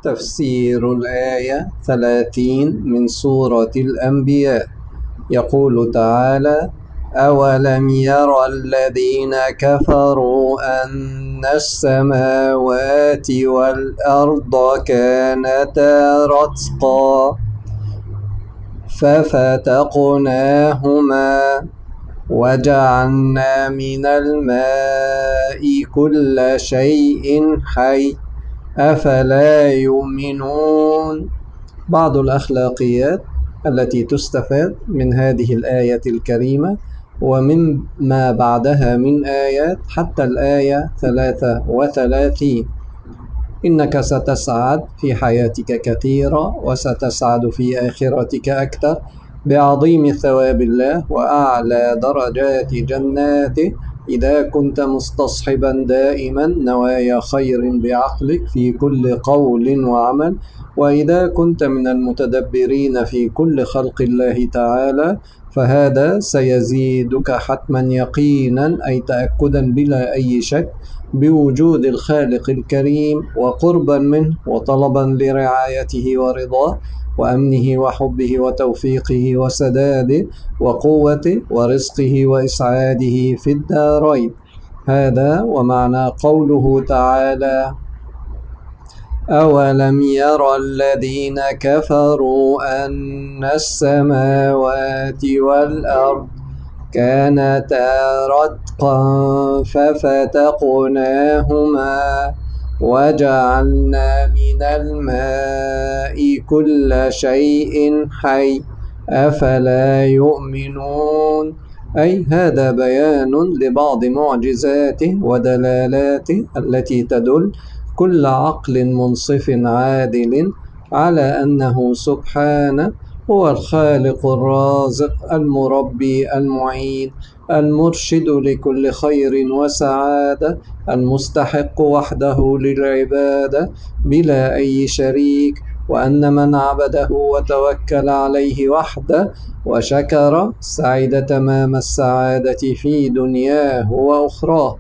تفسير الآية 30 من سورة الأنبياء. يقول تعالى: أولم ير الذين كفروا أن السماوات والأرض كانتا رتقا ففتقناهما وجعلنا من الماء كل شيء حي أفلا يؤمنون. بعض الأخلاقيات التي تستفاد من هذه الآية الكريمة ومن ما بعدها من آيات حتى الآية 33: إنك ستسعد في حياتك كثيرا وستسعد في آخرتك أكثر بعظيم ثواب الله وأعلى درجات جناته إذا كنت مستصحبا دائما نوايا خير بعقلك في كل قول وعمل، وإذا كنت من المتدبرين في كل خلق الله تعالى، فهذا سيزيدك حتما يقينا أي تأكدا بلا أي شك بوجود الخالق الكريم وقربا منه وطلبا لرعايته ورضاه وأمنه وحبه وتوفيقه وسداده وقوته ورزقه وإسعاده في الدارين. هذا ومعنى قوله تعالى: أولم ير الذين كفروا أن السماوات والأرض كانتا رتقا ففتقناهما وجعلنا من الماء كل شيء حي أفلا يؤمنون. أي هذا بيان لبعض معجزاته ودلالاته التي تدل كل عقل منصف عادل على أنه سبحانه هو الخالق الرازق المربي المعين المرشد لكل خير وسعادة المستحق وحده للعبادة بلا أي شريك، وأن من عبده وتوكل عليه وحده وشكر سعد تمام السعادة في دنياه وأخراه.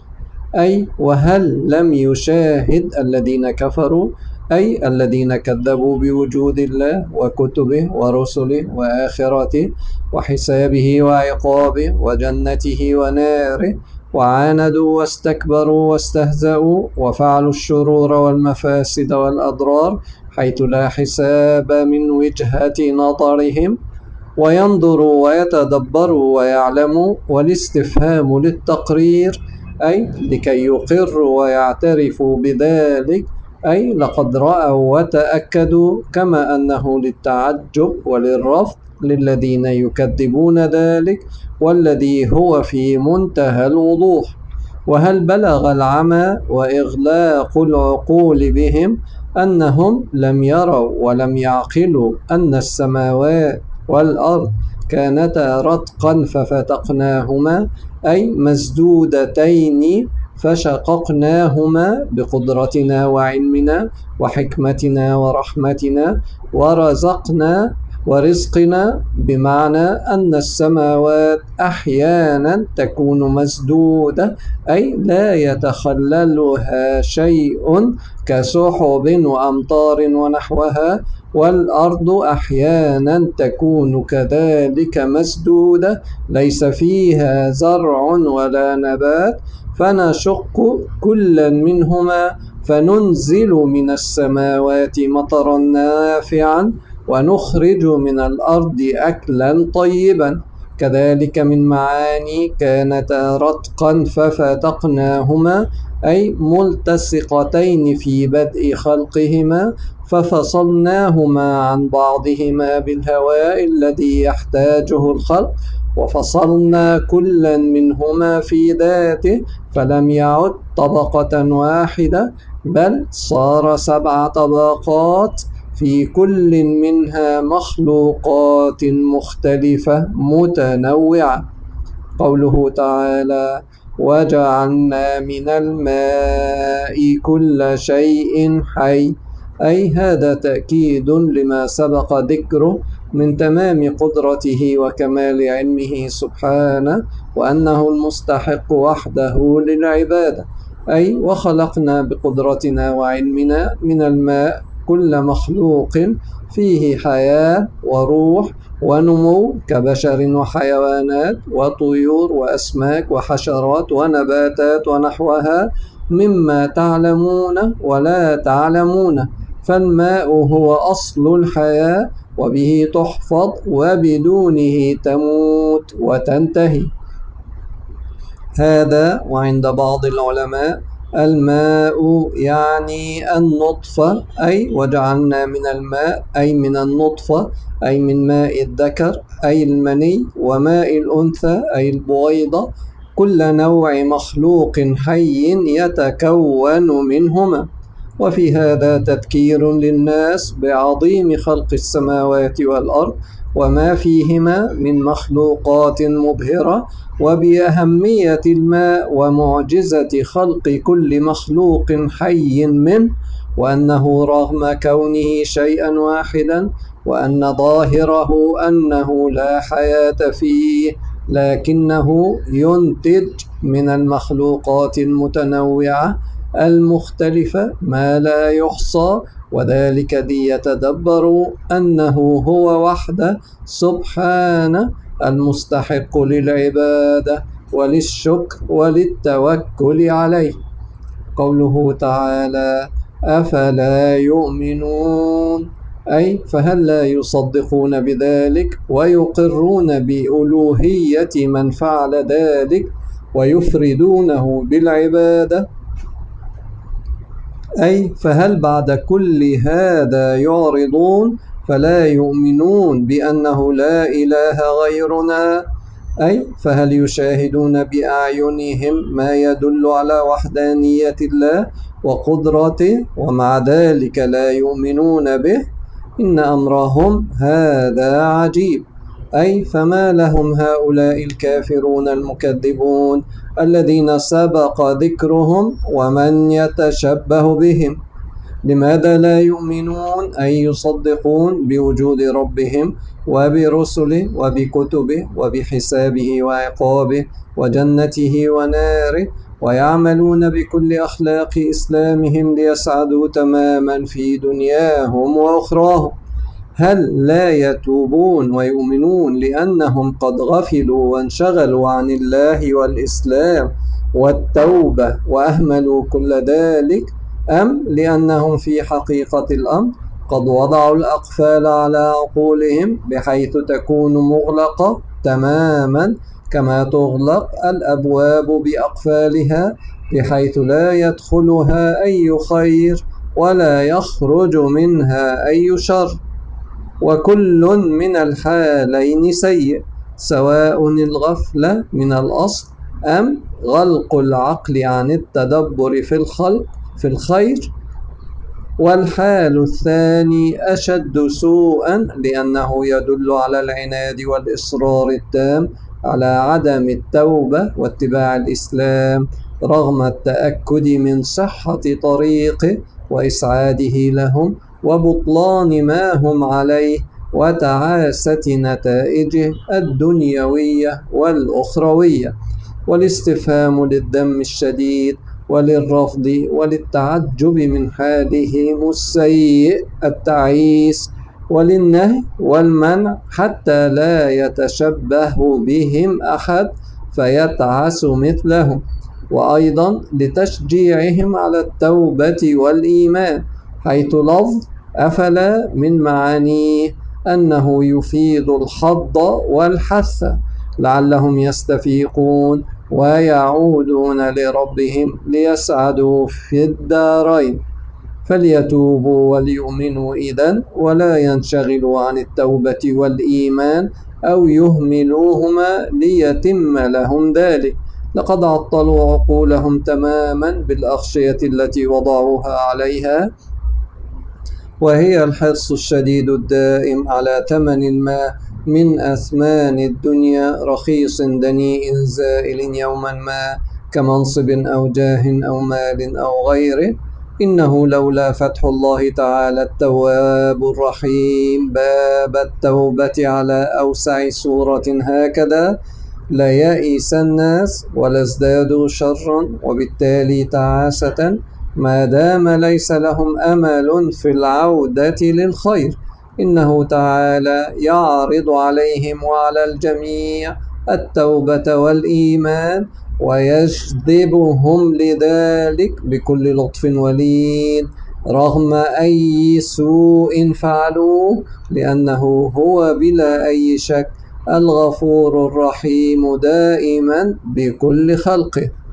أي وهل لم يشاهد الذين كفروا أي الذين كذبوا بوجود الله وكتبه ورسله وآخرته وحسابه وعقابه وجنته وناره وعاندوا واستكبروا واستهزأوا وفعلوا الشرور والمفاسد والأضرار حيث لا حساب من وجهة نظرهم، وينظروا ويتدبروا ويعلموا، والاستفهام للتقرير أي لكي يقروا ويعترفوا بذلك، أي لقد رأوا وتأكدوا، كما أنه للتعجب وللرفض للذين يكذبون ذلك، والذي هو في منتهى الوضوح. وهل بلغ العمى وإغلاق العقول بهم أنهم لم يروا ولم يعقلوا أن السماوات والأرض كانتا رتقا ففتقناهما أي مسدودتين فشققناهما بقدرتنا وعلمنا وحكمتنا ورحمتنا ورزقنا ورزقنا، بمعنى أن السماوات أحيانا تكون مسدودة أي لا يتخللها شيء كسحب وأمطار ونحوها، والأرض أحيانا تكون كذلك مسدودة ليس فيها زرع ولا نبات، فنشق كلا منهما فننزل من السماوات مطرا نافعا ونخرج من الأرض أكلا طيبا. كذلك من معاني كانتا رتقا ففتقناهما أي ملتصقتين في بدء خلقهما ففصلناهما عن بعضهما بالهواء الذي يحتاجه الخلق، وفصلنا كلا منهما في ذاته فلم يعد طبقة واحدة بل صار 7 طبقات في كل منها مخلوقات مختلفة متنوعة. قوله تعالى: وجعلنا من الماء كل شيء حي، أي هذا تأكيد لما سبق ذكره من تمام قدرته وكمال علمه سبحانه، وأنه المستحق وحده للعبادة، أي وخلقنا بقدرتنا وعلمنا من الماء كل مخلوق فيه حياة وروح ونمو كبشر وحيوانات وطيور وأسماك وحشرات ونباتات ونحوها مما تعلمون ولا تعلمون. فالماء هو أصل الحياة وبه تحفظ وبدونه تموت وتنتهي. هذا وعند بعض العلماء الماء يعني النطفة، أي وجعلنا من الماء أي من النطفة أي من ماء الذكر أي المني، وماء الأنثى أي البويضة، كل نوع مخلوق حي يتكون منهما. وفي هذا تذكير للناس بعظيم خلق السماوات والأرض وما فيهما من مخلوقات مبهرة، وبأهمية الماء ومعجزة خلق كل مخلوق حي منه، وأنه رغم كونه شيئا واحدا وأن ظاهره أنه لا حياة فيه، لكنه ينتج من المخلوقات المتنوعة المختلفة ما لا يحصى، وذلك ليتدبروا أنه هو وحده سبحانه المستحق للعبادة وللشكر وللتوكل عليه. قوله تعالى: أفلا يؤمنون، أي فهل لا يصدقون بذلك ويقرون بألوهية من فعل ذلك ويفردونه بالعبادة؟ أي فهل بعد كل هذا يعرضون فلا يؤمنون بأنه لا إله غيرنا؟ أي فهل يشاهدون بأعينهم ما يدل على وحدانية الله وقدرته ومع ذلك لا يؤمنون به؟ إن أمرهم هذا عجيب. أي فما لهم هؤلاء الكافرون المكذبون الذين سبق ذكرهم ومن يتشبه بهم، لماذا لا يؤمنون أي يصدقون بوجود ربهم وبرسله وبكتبه وبحسابه وعقابه وجنته وناره، ويعملون بكل أخلاق إسلامهم ليسعدوا تماما في دنياهم وأخراهم؟ هل لا يتوبون ويؤمنون لأنهم قد غفلوا وانشغلوا عن الله والإسلام والتوبة وأهملوا كل ذلك، أم لأنهم في حقيقة الأمر قد وضعوا الأقفال على عقولهم بحيث تكون مغلقة تماما كما تغلق الأبواب بأقفالها، بحيث لا يدخلها أي خير ولا يخرج منها أي شر؟ وكل من الحالين سيء، سواء الغفلة من الأصل أم غلق العقل عن التدبر في الخير. والحال الثاني أشد سوءا، لأنه يدل على العناد والإصرار التام على عدم التوبة واتباع الإسلام رغم التأكد من صحة طريقه وإسعاده لهم وبطلان ما هم عليه وتعاسة نتائجه الدنيوية والأخروية. والاستفهام للذم الشديد وللرفض وللتعجب من حالهم السيء التعيس، وللنهي والمنع حتى لا يتشبه بهم أحد فيتعس مثلهم، وأيضا لتشجيعهم على التوبة والإيمان، حيث لفظ أفلا من معانيه أنه يفيد الحظ والحث لعلهم يستفيقون ويعودون لربهم ليسعدوا في الدارين. فليتوبوا وليؤمنوا إذن، ولا ينشغلوا عن التوبة والإيمان أو يهملوهما ليتم لهم ذلك. لقد عطلوا عقولهم تماما بالأغشية التي وضعوها عليها، وهي الحرص الشديد الدائم على ثمن الماء من أثمان الدنيا رخيص دنيء زائل يوما ما، كمنصب أو جاه أو مال أو غيره. إنه لولا فتح الله تعالى التواب الرحيم باب التوبة على أوسع صورة هكذا ليئس الناس ولا ازدادوا شرا وبالتالي تعاسة ما دام ليس لهم أمل في العودة للخير. إنه تعالى يعرض عليهم وعلى الجميع التوبة والإيمان ويجذبهم لذلك بكل لطف ولين رغم أي سوء فعلوه، لأنه هو بلا أي شك الغفور الرحيم دائما بكل خلقه.